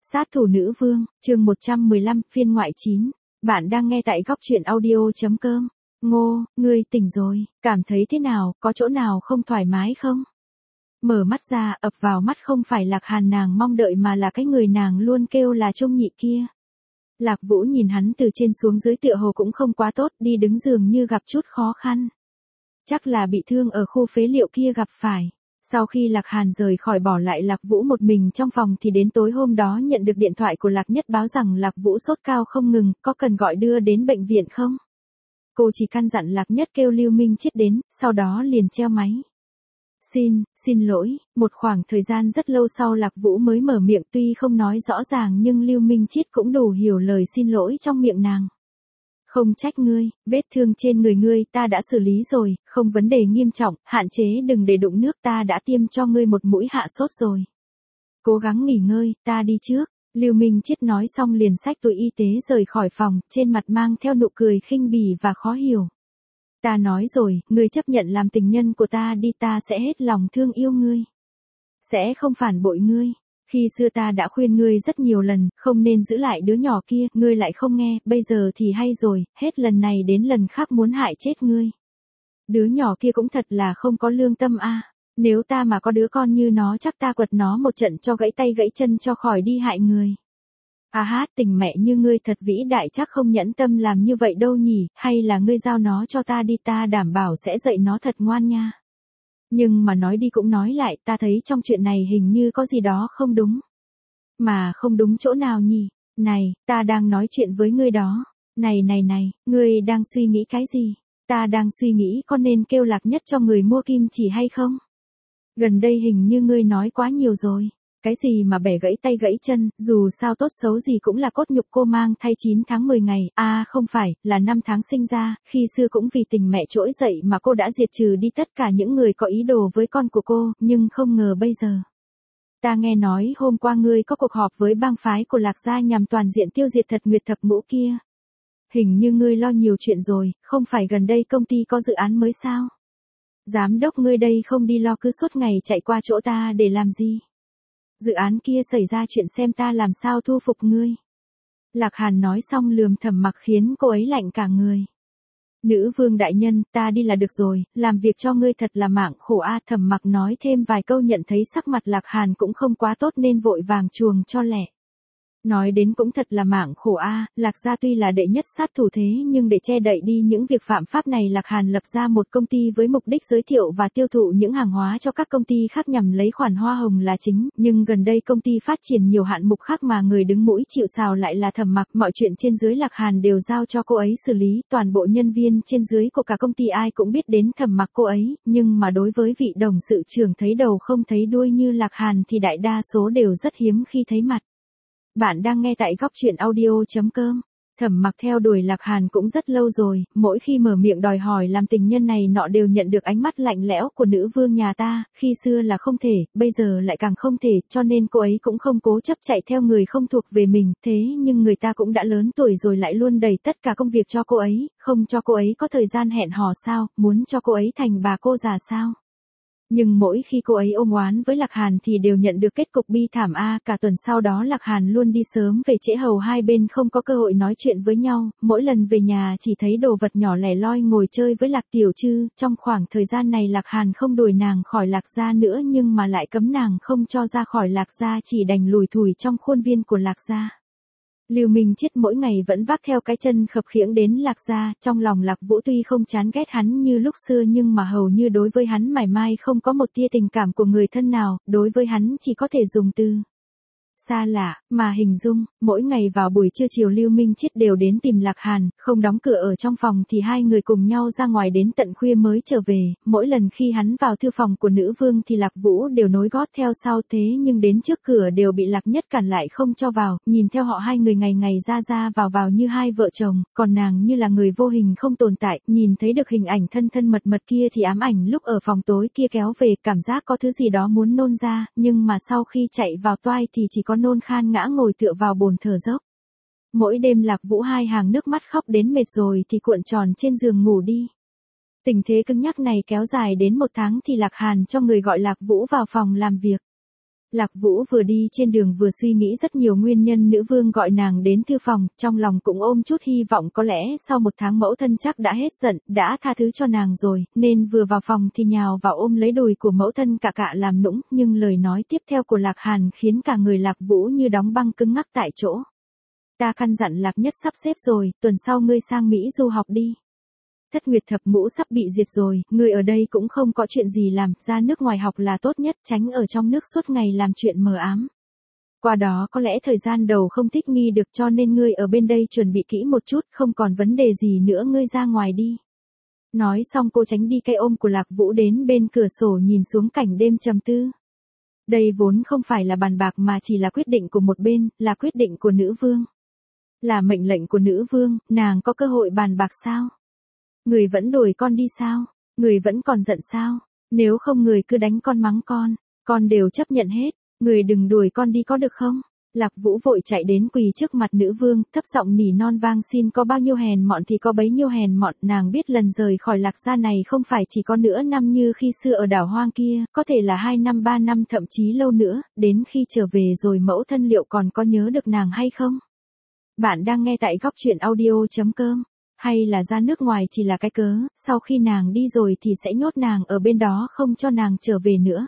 Sát thủ nữ vương, chương 115, phiên ngoại 9. Bạn đang nghe tại góc truyện audio.com. Ngô, ngươi tỉnh rồi, cảm thấy thế nào, có chỗ nào không thoải mái không? Mở mắt ra, ập vào mắt không phải Lạc Hàn nàng mong đợi mà là cái người nàng luôn kêu là Trung Nhị kia. Lạc Vũ nhìn hắn từ trên xuống dưới tựa hồ cũng không quá tốt, đi đứng dường như gặp chút khó khăn. Chắc là bị thương ở khu phế liệu kia gặp phải. Sau khi Lạc Hàn rời khỏi bỏ lại Lạc Vũ một mình trong phòng thì đến tối hôm đó nhận được điện thoại của Lạc Nhất báo rằng Lạc Vũ sốt cao không ngừng, có cần gọi đưa đến bệnh viện không? Cô chỉ căn dặn Lạc Nhất kêu Lưu Minh Chiết đến, sau đó liền treo máy. Xin lỗi, một khoảng thời gian rất lâu sau Lạc Vũ mới mở miệng, tuy không nói rõ ràng nhưng Lưu Minh Chiết cũng đủ hiểu lời xin lỗi trong miệng nàng. Không trách ngươi, vết thương trên người ngươi ta đã xử lý rồi, không vấn đề nghiêm trọng, hạn chế đừng để đụng nước, ta đã tiêm cho ngươi một mũi hạ sốt rồi. Cố gắng nghỉ ngơi, ta đi trước. Lưu Minh Chiết nói xong liền xách túi y tế rời khỏi phòng, trên mặt mang theo nụ cười khinh bỉ và khó hiểu. Ta nói rồi, ngươi chấp nhận làm tình nhân của ta đi, ta sẽ hết lòng thương yêu ngươi. Sẽ không phản bội ngươi. Khi xưa ta đã khuyên ngươi rất nhiều lần, không nên giữ lại đứa nhỏ kia, ngươi lại không nghe, bây giờ thì hay rồi, hết lần này đến lần khác muốn hại chết ngươi. Đứa nhỏ kia cũng thật là không có lương tâm a. Nếu ta mà có đứa con như nó chắc ta quật nó một trận cho gãy tay gãy chân cho khỏi đi hại người. Tình mẹ như ngươi thật vĩ đại, chắc không nhẫn tâm làm như vậy đâu nhỉ, hay là ngươi giao nó cho ta đi, ta đảm bảo sẽ dạy nó thật ngoan nha. Nhưng mà nói đi cũng nói lại, ta thấy trong chuyện này hình như có gì đó không đúng. Mà không đúng chỗ nào nhỉ? Này, ta đang nói chuyện với ngươi đó. Này, ngươi đang suy nghĩ cái gì? Ta đang suy nghĩ có nên kêu Lạc Nhất cho người mua kim chỉ hay không? Gần đây hình như ngươi nói quá nhiều rồi. Cái gì mà bẻ gãy tay gãy chân, dù sao tốt xấu gì cũng là cốt nhục cô mang thai 9 tháng 10 ngày, không phải, là 5 tháng sinh ra, khi xưa cũng vì tình mẹ trỗi dậy mà cô đã diệt trừ đi tất cả những người có ý đồ với con của cô, nhưng không ngờ bây giờ. Ta nghe nói hôm qua ngươi có cuộc họp với bang phái của Lạc gia nhằm toàn diện tiêu diệt Thật Nguyệt Thập Ngũ kia. Hình như ngươi lo nhiều chuyện rồi, không phải gần đây công ty có dự án mới sao? Giám đốc ngươi đây không đi lo cứ suốt ngày chạy qua chỗ ta để làm gì? Dự án kia xảy ra chuyện xem ta làm sao thu phục ngươi. Lạc Hàn nói xong lườm Thẩm Mặc khiến cô ấy lạnh cả người. Nữ vương đại nhân, ta đi là được rồi, làm việc cho ngươi thật là mạng khổ Thẩm Mặc nói thêm vài câu, nhận thấy sắc mặt Lạc Hàn cũng không quá tốt nên vội vàng chuồng cho lẹ. Nói đến cũng thật là mạng khổ Lạc gia tuy là đệ nhất sát thủ thế nhưng để che đậy đi những việc phạm pháp này Lạc Hàn lập ra một công ty với mục đích giới thiệu và tiêu thụ những hàng hóa cho các công ty khác nhằm lấy khoản hoa hồng là chính, nhưng gần đây công ty phát triển nhiều hạng mục khác mà người đứng mũi chịu sào lại là Thẩm Mặc, mọi chuyện trên dưới Lạc Hàn đều giao cho cô ấy xử lý, toàn bộ nhân viên trên dưới của cả công ty ai cũng biết đến Thẩm Mặc cô ấy, nhưng mà đối với vị đồng sự trưởng thấy đầu không thấy đuôi như Lạc Hàn thì đại đa số đều rất hiếm khi thấy mặt. Bạn đang nghe tại góc truyện audio.com. Thẩm Mặc theo đuổi Lạc Hàn cũng rất lâu rồi, mỗi khi mở miệng đòi hỏi làm tình nhân này nọ đều nhận được ánh mắt lạnh lẽo của nữ vương nhà ta, khi xưa là không thể, bây giờ lại càng không thể, cho nên cô ấy cũng không cố chấp chạy theo người không thuộc về mình, thế nhưng người ta cũng đã lớn tuổi rồi lại luôn đẩy tất cả công việc cho cô ấy, không cho cô ấy có thời gian hẹn hò sao, muốn cho cô ấy thành bà cô già sao. Nhưng mỗi khi cô ấy ôm oán với Lạc Hàn thì đều nhận được kết cục bi thảm cả tuần sau đó Lạc Hàn luôn đi sớm về trễ, hầu hai bên không có cơ hội nói chuyện với nhau, mỗi lần về nhà chỉ thấy đồ vật nhỏ lẻ loi ngồi chơi với Lạc Tiểu Trư, trong khoảng thời gian này Lạc Hàn không đuổi nàng khỏi Lạc gia nữa nhưng mà lại cấm nàng không cho ra khỏi Lạc gia, chỉ đành lủi thủi trong khuôn viên của Lạc gia. Lưu Minh Chiết mỗi ngày vẫn vác theo cái chân khập khiễng đến Lạc gia, trong lòng Lạc Vũ tuy không chán ghét hắn như lúc xưa nhưng mà hầu như đối với hắn mảy may không có một tia tình cảm của người thân nào, đối với hắn chỉ có thể dùng từ xa lạ mà hình dung. Mỗi ngày vào buổi trưa chiều Lưu Minh Chiết đều đến tìm Lạc Hàn, không đóng cửa ở trong phòng thì hai người cùng nhau ra ngoài đến tận khuya mới trở về, mỗi lần khi hắn vào thư phòng của nữ vương thì Lạc Vũ đều nối gót theo sau, thế nhưng đến trước cửa đều bị Lạc Nhất cản lại không cho vào, nhìn theo họ hai người ngày ngày ra vào như hai vợ chồng, còn nàng như là người vô hình không tồn tại, nhìn thấy được hình ảnh thân mật kia thì ám ảnh lúc ở phòng tối kia kéo về, cảm giác có thứ gì đó muốn nôn ra, nhưng mà sau khi chạy vào toai thì chỉ có nôn khan ngã ngồi tựa vào bồn thở dốc. Mỗi đêm Lạc Vũ hai hàng nước mắt khóc đến mệt rồi thì cuộn tròn trên giường ngủ đi. Tình thế cứng nhắc này kéo dài đến 1 tháng thì Lạc Hàn cho người gọi Lạc Vũ vào phòng làm việc. Lạc Vũ vừa đi trên đường vừa suy nghĩ rất nhiều nguyên nhân nữ vương gọi nàng đến thư phòng, trong lòng cũng ôm chút hy vọng có lẽ sau một tháng mẫu thân chắc đã hết giận, đã tha thứ cho nàng rồi, nên vừa vào phòng thì nhào vào ôm lấy đùi của mẫu thân cạ cạ làm nũng, nhưng lời nói tiếp theo của Lạc Hàn khiến cả người Lạc Vũ như đóng băng cứng ngắc tại chỗ. Ta căn dặn Lạc Nhất sắp xếp rồi, tuần sau ngươi sang Mỹ du học đi. Thất Nguyệt Thập Ngũ sắp bị diệt rồi, ngươi ở đây cũng không có chuyện gì làm, ra nước ngoài học là tốt nhất, tránh ở trong nước suốt ngày làm chuyện mờ ám. Qua đó có lẽ thời gian đầu không thích nghi được cho nên ngươi ở bên đây chuẩn bị kỹ một chút, không còn vấn đề gì nữa ngươi ra ngoài đi. Nói xong cô tránh đi cái ôm của Lạc Vũ đến bên cửa sổ nhìn xuống cảnh đêm trầm tư. Đây vốn không phải là bàn bạc mà chỉ là quyết định của một bên, là quyết định của nữ vương. Là mệnh lệnh của nữ vương, nàng có cơ hội bàn bạc sao? Người vẫn đuổi con đi sao? Người vẫn còn giận sao? Nếu không người cứ đánh con mắng con đều chấp nhận hết, người đừng đuổi con đi có được không? Lạc Vũ vội chạy đến quỳ trước mặt nữ vương, thấp giọng nỉ non vang xin có bao nhiêu hèn mọn thì có bấy nhiêu hèn mọn, nàng biết lần rời khỏi Lạc gia này không phải chỉ có nửa năm như khi xưa ở đảo hoang kia, có thể là 2 năm 3 năm thậm chí lâu nữa, đến khi trở về rồi mẫu thân liệu còn có nhớ được nàng hay không? Bạn đang nghe tại góc truyện audio.com. Hay là ra nước ngoài chỉ là cái cớ, sau khi nàng đi rồi thì sẽ nhốt nàng ở bên đó không cho nàng trở về nữa.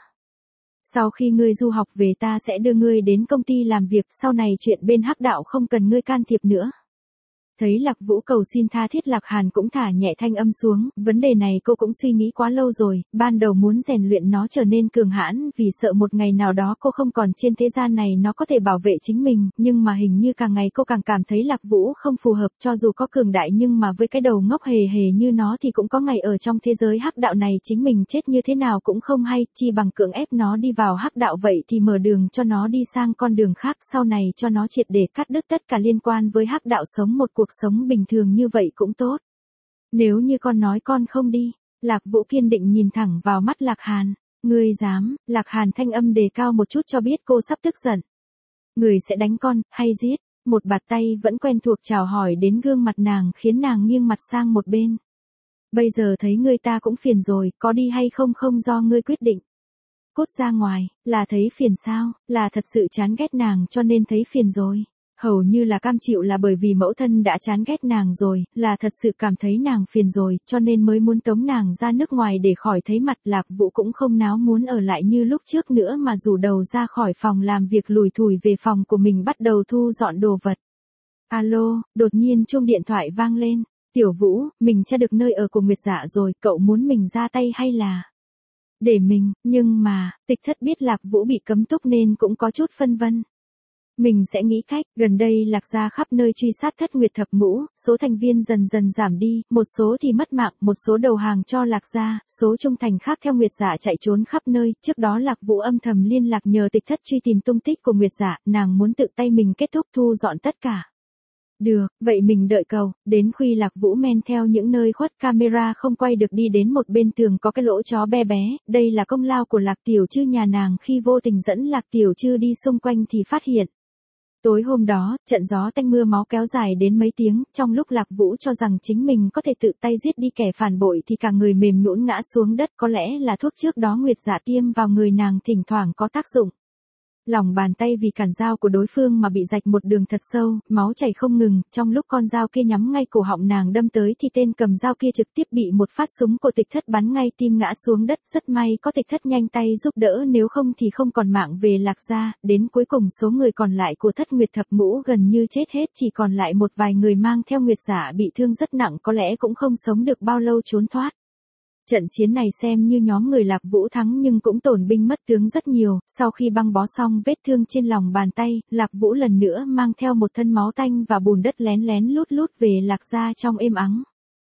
Sau khi ngươi du học về ta sẽ đưa ngươi đến công ty làm việc, sau này chuyện bên hắc đạo không cần ngươi can thiệp nữa. Thấy Lạc Vũ cầu xin tha thiết, Lạc Hàn cũng thả nhẹ thanh âm xuống, vấn đề này cô cũng suy nghĩ quá lâu rồi, ban đầu muốn rèn luyện nó trở nên cường hãn vì sợ một ngày nào đó cô không còn trên thế gian này nó có thể bảo vệ chính mình, nhưng mà hình như càng ngày cô càng cảm thấy Lạc Vũ không phù hợp, cho dù có cường đại nhưng mà với cái đầu ngốc hề hề như nó thì cũng có ngày ở trong thế giới hắc đạo này chính mình chết như thế nào cũng không hay, chi bằng cưỡng ép nó đi vào hắc đạo vậy thì mở đường cho nó đi sang con đường khác, sau này cho nó triệt để cắt đứt tất cả liên quan với hắc đạo, sống một cuộc sống bình thường như vậy cũng tốt. Nếu như con nói con không đi, Lạc Vũ kiên định nhìn thẳng vào mắt Lạc Hàn. Ngươi dám? Lạc Hàn thanh âm đề cao một chút cho biết cô sắp tức giận. Người sẽ đánh con, hay giết? Một bạt tay vẫn quen thuộc chào hỏi đến gương mặt nàng khiến nàng nghiêng mặt sang một bên. Bây giờ thấy ngươi ta cũng phiền rồi, có đi hay không không do ngươi quyết định. Cút ra ngoài, là thấy phiền sao, là thật sự chán ghét nàng cho nên thấy phiền rồi. Hầu như là cam chịu là bởi vì mẫu thân đã chán ghét nàng rồi, là thật sự cảm thấy nàng phiền rồi, cho nên mới muốn tống nàng ra nước ngoài để khỏi thấy mặt. Lạc Vũ cũng không náo muốn ở lại như lúc trước nữa mà rủ đầu ra khỏi phòng làm việc lủi thủi về phòng của mình bắt đầu thu dọn đồ vật. Alo, đột nhiên chuông điện thoại vang lên. Tiểu Vũ, mình tra được nơi ở của Nguyệt Dạ rồi, cậu muốn mình ra tay hay là để mình? Nhưng mà, Tịch Thất biết Lạc Vũ bị cấm túc nên cũng có chút phân vân. Mình sẽ nghĩ cách, gần đây Lạc gia khắp nơi truy sát Thất Nguyệt Thập Ngũ, số thành viên dần dần giảm đi, một số thì mất mạng, một số đầu hàng cho Lạc gia, số trung thành khác theo Nguyệt Dạ chạy trốn khắp nơi, trước đó Lạc Vũ âm thầm liên lạc nhờ Tịch Thất truy tìm tung tích của Nguyệt Dạ, nàng muốn tự tay mình kết thúc thu dọn tất cả. Được, vậy mình đợi cầu, đến khi Lạc Vũ men theo những nơi khuất camera không quay được đi đến một bên tường có cái lỗ chó bé bé, đây là công lao của Lạc Tiểu Trư nhà nàng khi vô tình dẫn Lạc Tiểu Trư đi xung quanh thì phát hiện. Tối hôm đó, trận gió tanh mưa máu kéo dài đến mấy tiếng, trong lúc Lạc Vũ cho rằng chính mình có thể tự tay giết đi kẻ phản bội thì cả người mềm nhũn ngã xuống đất, có lẽ là thuốc trước đó Nguyệt Dạ tiêm vào người nàng thỉnh thoảng có tác dụng. Lòng bàn tay vì cản dao của đối phương mà bị rạch một đường thật sâu, máu chảy không ngừng, trong lúc con dao kia nhắm ngay cổ họng nàng đâm tới thì tên cầm dao kia trực tiếp bị một phát súng của Tịch Thất bắn ngay tim ngã xuống đất, rất may có Tịch Thất nhanh tay giúp đỡ nếu không thì không còn mạng về Lạc gia, đến cuối cùng số người còn lại của Thất Nguyệt Thập Ngũ gần như chết hết, chỉ còn lại một vài người mang theo Nguyệt Dạ bị thương rất nặng có lẽ cũng không sống được bao lâu trốn thoát. Trận chiến này xem như nhóm người Lạc Vũ thắng nhưng cũng tổn binh mất tướng rất nhiều, sau khi băng bó xong vết thương trên lòng bàn tay, Lạc Vũ lần nữa mang theo một thân máu tanh và bùn đất lén lén lút lút về Lạc gia trong êm ắng.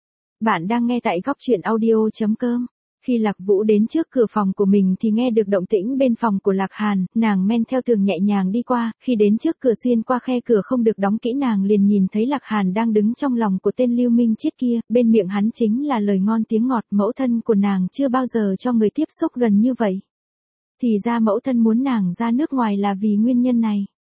Bạn đang nghe tại góc truyện audio.com. Khi Lạc Vũ đến trước cửa phòng của mình thì nghe được động tĩnh bên phòng của Lạc Hàn, nàng men theo tường nhẹ nhàng đi qua, khi đến trước cửa xuyên qua khe cửa không được đóng kỹ nàng liền nhìn thấy Lạc Hàn đang đứng trong lòng của tên Lưu Minh Chiết kia, bên miệng hắn chính là lời ngon tiếng ngọt, mẫu thân của nàng chưa bao giờ cho người tiếp xúc gần như vậy. Thì ra mẫu thân muốn nàng ra nước ngoài là vì nguyên nhân này.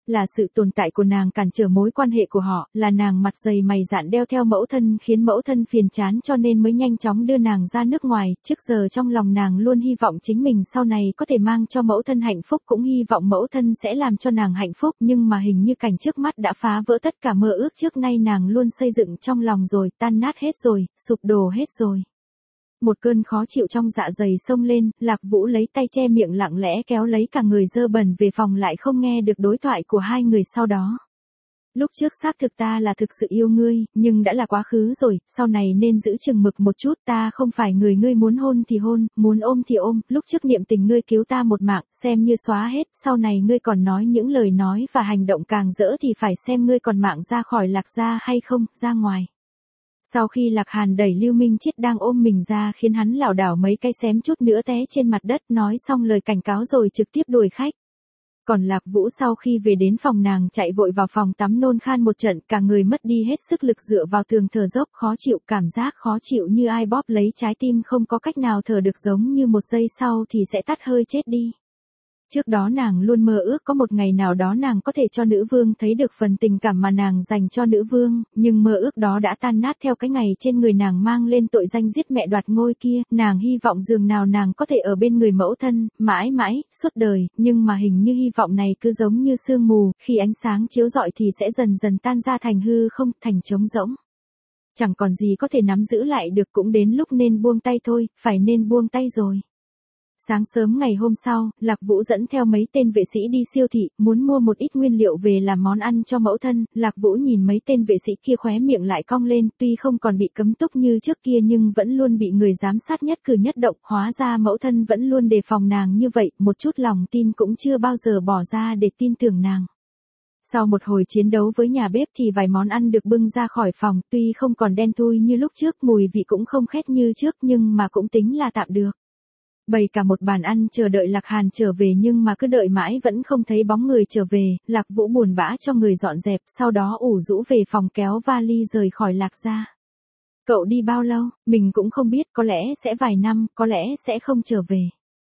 Là sự tồn tại của nàng cản trở mối quan hệ của họ, là nàng mặt dày mày dạn đeo theo mẫu thân khiến mẫu thân phiền chán cho nên mới nhanh chóng đưa nàng ra nước ngoài, trước giờ trong lòng nàng luôn hy vọng chính mình sau này có thể mang cho mẫu thân hạnh phúc, cũng hy vọng mẫu thân sẽ làm cho nàng hạnh phúc, nhưng mà hình như cảnh trước mắt đã phá vỡ tất cả mơ ước trước nay nàng luôn xây dựng trong lòng rồi, tan nát hết rồi, sụp đổ hết rồi. Một cơn khó chịu trong dạ dày xông lên, Lạc Vũ lấy tay che miệng lặng lẽ kéo lấy cả người dơ bẩn về phòng, lại không nghe được đối thoại của hai người sau đó. Lúc trước xác thực ta là thực sự yêu ngươi, nhưng đã là quá khứ rồi, sau này nên giữ chừng mực một chút, ta không phải người ngươi muốn hôn thì hôn, muốn ôm thì ôm, lúc trước niệm tình ngươi cứu ta một mạng, xem như xóa hết, sau này ngươi còn nói những lời nói và hành động càng dỡ thì phải xem ngươi còn mạng ra khỏi Lạc gia hay không, ra ngoài. Sau khi Lạc Hàn đẩy Lưu Minh Chiết đang ôm mình ra khiến hắn lảo đảo mấy cái xém chút nữa té trên mặt đất, nói xong lời cảnh cáo rồi trực tiếp đuổi khách. Còn Lạc Vũ sau khi về đến phòng nàng chạy vội vào phòng tắm nôn khan một trận, cả người mất đi hết sức lực dựa vào tường thở dốc, khó chịu, cảm giác khó chịu như ai bóp lấy trái tim, không có cách nào thở được, giống như một giây sau thì sẽ tắt hơi chết đi. Trước đó nàng luôn mơ ước có một ngày nào đó nàng có thể cho nữ vương thấy được phần tình cảm mà nàng dành cho nữ vương, nhưng mơ ước đó đã tan nát theo cái ngày trên người nàng mang lên tội danh giết mẹ đoạt ngôi kia, nàng hy vọng dường nào nàng có thể ở bên người mẫu thân, mãi mãi, suốt đời, nhưng mà hình như hy vọng này cứ giống như sương mù, khi ánh sáng chiếu rọi thì sẽ dần dần tan ra thành hư không, thành trống rỗng. Chẳng còn gì có thể nắm giữ lại được, cũng đến lúc nên buông tay thôi, phải nên buông tay rồi. Sáng sớm ngày hôm sau, Lạc Vũ dẫn theo mấy tên vệ sĩ đi siêu thị, muốn mua một ít nguyên liệu về làm món ăn cho mẫu thân. Lạc Vũ nhìn mấy tên vệ sĩ kia khóe miệng lại cong lên, tuy không còn bị cấm túc như trước kia nhưng vẫn luôn bị người giám sát nhất cử nhất động, hóa ra mẫu thân vẫn luôn đề phòng nàng như vậy, một chút lòng tin cũng chưa bao giờ bỏ ra để tin tưởng nàng. Sau một hồi chiến đấu với nhà bếp thì vài món ăn được bưng ra khỏi phòng, tuy không còn đen thui như lúc trước, mùi vị cũng không khét như trước nhưng mà cũng tính là tạm được. Bày cả một bàn ăn chờ đợi Lạc Hàn trở về nhưng mà cứ đợi mãi vẫn không thấy bóng người trở về, Lạc Vũ buồn bã cho người dọn dẹp, sau đó ủ rũ về phòng kéo vali rời khỏi Lạc gia. Cậu đi bao lâu, mình cũng không biết, có lẽ sẽ vài năm, có lẽ sẽ không trở về.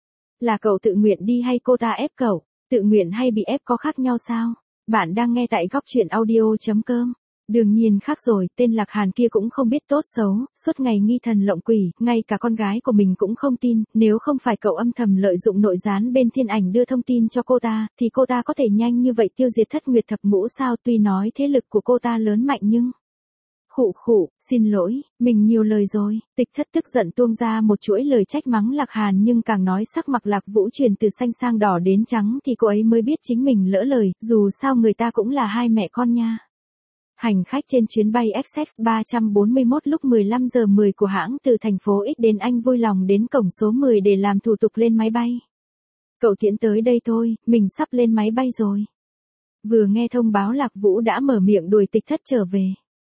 Là cậu tự nguyện đi hay cô ta ép cậu? Tự nguyện hay bị ép có khác nhau sao? Bạn đang nghe tại góc truyện audio.com. Đương nhiên khác rồi, tên Lạc Hàn kia cũng không biết tốt xấu, suốt ngày nghi thần lộng quỷ, ngay cả con gái của mình cũng không tin, nếu không phải cậu âm thầm lợi dụng nội gián bên Thiên Ảnh đưa thông tin cho cô ta, thì cô ta có thể nhanh như vậy tiêu diệt Thất Nguyệt Thập Ngũ sao? Tuy nói thế lực của cô ta lớn mạnh nhưng... Khụ, xin lỗi, mình nhiều lời rồi. Tịch Thất tức giận tuông ra một chuỗi lời trách mắng Lạc Hàn, nhưng càng nói sắc mặt Lạc Vũ chuyển từ xanh sang đỏ đến trắng thì cô ấy mới biết chính mình lỡ lời, dù sao người ta cũng là hai mẹ con nha. Hành khách trên chuyến bay XX341 lúc 15 giờ 10 của hãng từ thành phố X đến Anh vui lòng đến cổng số 10 để làm thủ tục lên máy bay. Cậu tiễn tới đây thôi, mình sắp lên máy bay rồi. Vừa nghe thông báo Lạc Vũ đã mở miệng đuổi Tịch Thất trở về.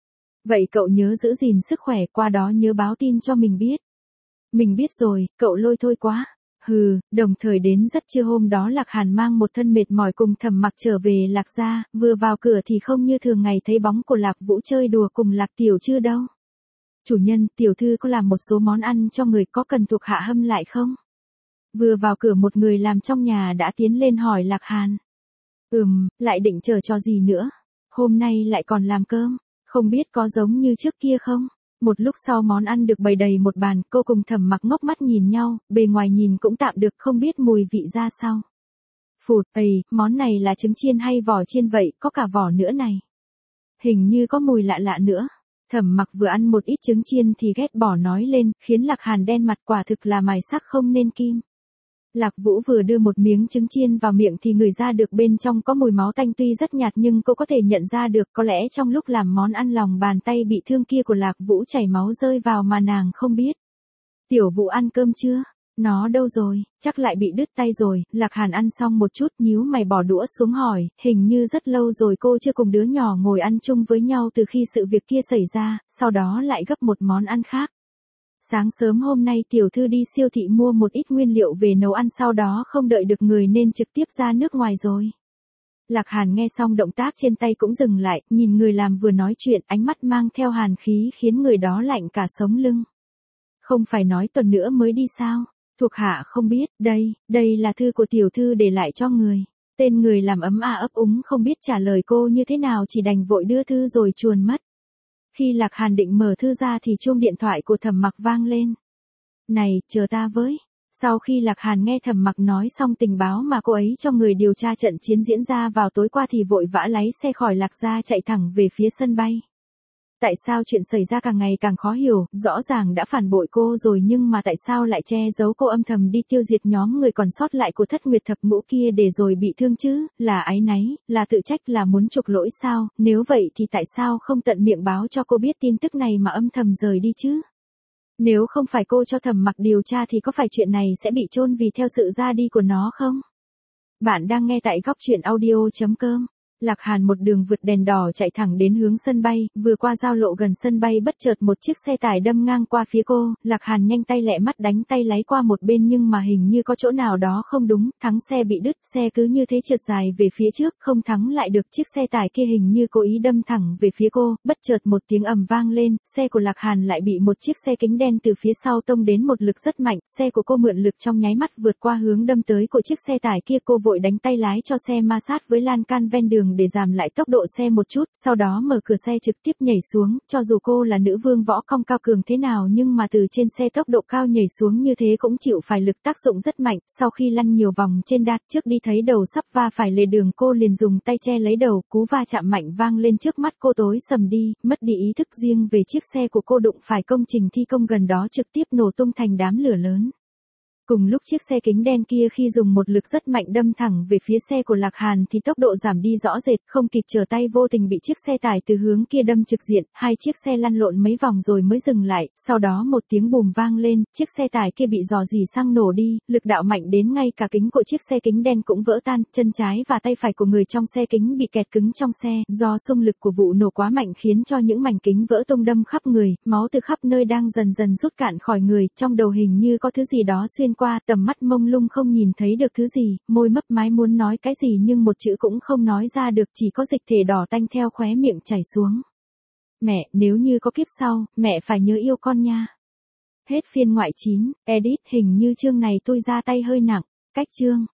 Vậy cậu nhớ giữ gìn sức khỏe, qua đó nhớ báo tin cho mình biết. Mình biết rồi, cậu lôi thôi quá. Đồng thời đến rất trưa hôm đó Lạc Hàn mang một thân mệt mỏi cùng Thẩm Mặc trở về Lạc gia, vừa vào cửa thì không như thường ngày thấy bóng của Lạc Vũ chơi đùa cùng Lạc Tiểu Trư đâu. Chủ nhân, tiểu thư có làm một số món ăn cho người, có cần thuộc hạ hâm lại không? Vừa vào cửa một người làm trong nhà đã tiến lên hỏi Lạc Hàn. Lại định chờ cho gì nữa? Hôm nay lại còn làm cơm, không biết có giống như trước kia không? Một lúc sau món ăn được bày đầy một bàn, cô cùng Thẩm Mặc ngốc mắt nhìn nhau, bề ngoài nhìn cũng tạm được, không biết mùi vị ra sao. Phụt, món này là trứng chiên hay vỏ chiên vậy, có cả vỏ nữa này. Hình như có mùi lạ lạ nữa. Thẩm Mặc vừa ăn một ít trứng chiên thì ghét bỏ nói lên, khiến Lạc Hàn đen mặt, quả thực là mài sắc không nên kim. Lạc Vũ vừa đưa một miếng trứng chiên vào miệng thì ngửi ra được bên trong có mùi máu tanh, tuy rất nhạt nhưng cô có thể nhận ra được, có lẽ trong lúc làm món ăn lòng bàn tay bị thương kia của Lạc Vũ chảy máu rơi vào mà nàng không biết. Tiểu Vũ ăn cơm chưa? Nó đâu rồi? Chắc lại bị đứt tay rồi. Lạc Hàn ăn xong một chút nhíu mày bỏ đũa xuống hỏi, hình như rất lâu rồi cô chưa cùng đứa nhỏ ngồi ăn chung với nhau từ khi sự việc kia xảy ra, sau đó lại gấp một món ăn khác. Sáng sớm hôm nay tiểu thư đi siêu thị mua một ít nguyên liệu về nấu ăn, sau đó không đợi được người nên trực tiếp ra nước ngoài rồi. Lạc Hàn nghe xong động tác trên tay cũng dừng lại, nhìn người làm vừa nói chuyện, ánh mắt mang theo hàn khí khiến người đó lạnh cả sống lưng. Không phải nói tuần nữa mới đi sao? Thuộc hạ không biết, đây là thư của tiểu thư để lại cho người. Tên người làm ấm ấp úng không biết trả lời cô như thế nào, chỉ đành vội đưa thư rồi chuồn mất. Khi Lạc Hàn định mở thư ra thì chuông điện thoại của Thẩm Mặc vang lên. Này, chờ ta với. Sau khi Lạc Hàn nghe Thẩm Mặc nói xong tình báo mà cô ấy cho người điều tra trận chiến diễn ra vào tối qua thì vội vã lái xe khỏi Lạc gia chạy thẳng về phía sân bay. Tại sao chuyện xảy ra càng ngày càng khó hiểu, rõ ràng đã phản bội cô rồi nhưng mà tại sao lại che giấu cô, âm thầm đi tiêu diệt nhóm người còn sót lại của Thất Nguyệt Thập Ngũ kia để rồi bị thương chứ, là áy náy, là tự trách, là muốn chuộc lỗi sao, nếu vậy thì tại sao không tận miệng báo cho cô biết tin tức này mà âm thầm rời đi chứ? Nếu không phải cô cho Thẩm Mặc điều tra thì có phải chuyện này sẽ bị chôn vì theo sự ra đi của nó không? Bạn đang nghe tại góc truyện audio.com. Lạc Hàn một đường vượt đèn đỏ chạy thẳng đến hướng sân bay, vừa qua giao lộ gần sân bay bất chợt một chiếc xe tải đâm ngang qua phía cô, Lạc Hàn nhanh tay lẹ mắt đánh tay lái qua một bên nhưng mà hình như có chỗ nào đó không đúng, thắng xe bị đứt, xe cứ như thế trượt dài về phía trước, không thắng lại được, chiếc xe tải kia hình như cố ý đâm thẳng về phía cô, bất chợt một tiếng ầm vang lên, xe của Lạc Hàn lại bị một chiếc xe kính đen từ phía sau tông đến một lực rất mạnh, xe của cô mượn lực trong nháy mắt vượt qua hướng đâm tới của chiếc xe tải kia, cô vội đánh tay lái cho xe ma sát với lan can ven đường để giảm lại tốc độ xe một chút, sau đó mở cửa xe trực tiếp nhảy xuống, cho dù cô là nữ vương võ công cao cường thế nào nhưng mà từ trên xe tốc độ cao nhảy xuống như thế cũng chịu phải lực tác dụng rất mạnh, sau khi lăn nhiều vòng trên đát trước đi thấy đầu sắp va phải lề đường, cô liền dùng tay che lấy đầu, cú va chạm mạnh vang lên trước mắt cô tối sầm đi, mất đi ý thức, riêng về chiếc xe của cô đụng phải công trình thi công gần đó trực tiếp nổ tung thành đám lửa lớn. Cùng lúc chiếc xe kính đen kia khi dùng một lực rất mạnh đâm thẳng về phía xe của Lạc Hàn thì tốc độ giảm đi rõ rệt, không kịp trở tay vô tình bị chiếc xe tải từ hướng kia đâm trực diện, hai chiếc xe lăn lộn mấy vòng rồi mới dừng lại, sau đó một tiếng bùm vang lên, chiếc xe tải kia bị rò rỉ xăng nổ đi, lực đạo mạnh đến ngay cả kính của chiếc xe kính đen cũng vỡ tan, chân trái và tay phải của người trong xe kính bị kẹt cứng trong xe, do xung lực của vụ nổ quá mạnh khiến cho những mảnh kính vỡ tung đâm khắp người, máu từ khắp nơi đang dần dần rút cạn khỏi người, trong đầu hình như có thứ gì đó xuyên qua, tầm mắt mông lung không nhìn thấy được thứ gì, môi mấp máy muốn nói cái gì nhưng một chữ cũng không nói ra được, chỉ có dịch thể đỏ tanh theo khóe miệng chảy xuống. Mẹ, nếu như có kiếp sau, mẹ phải nhớ yêu con nha. Hết phiên ngoại 9, edit, hình như chương này tôi ra tay hơi nặng, cách chương.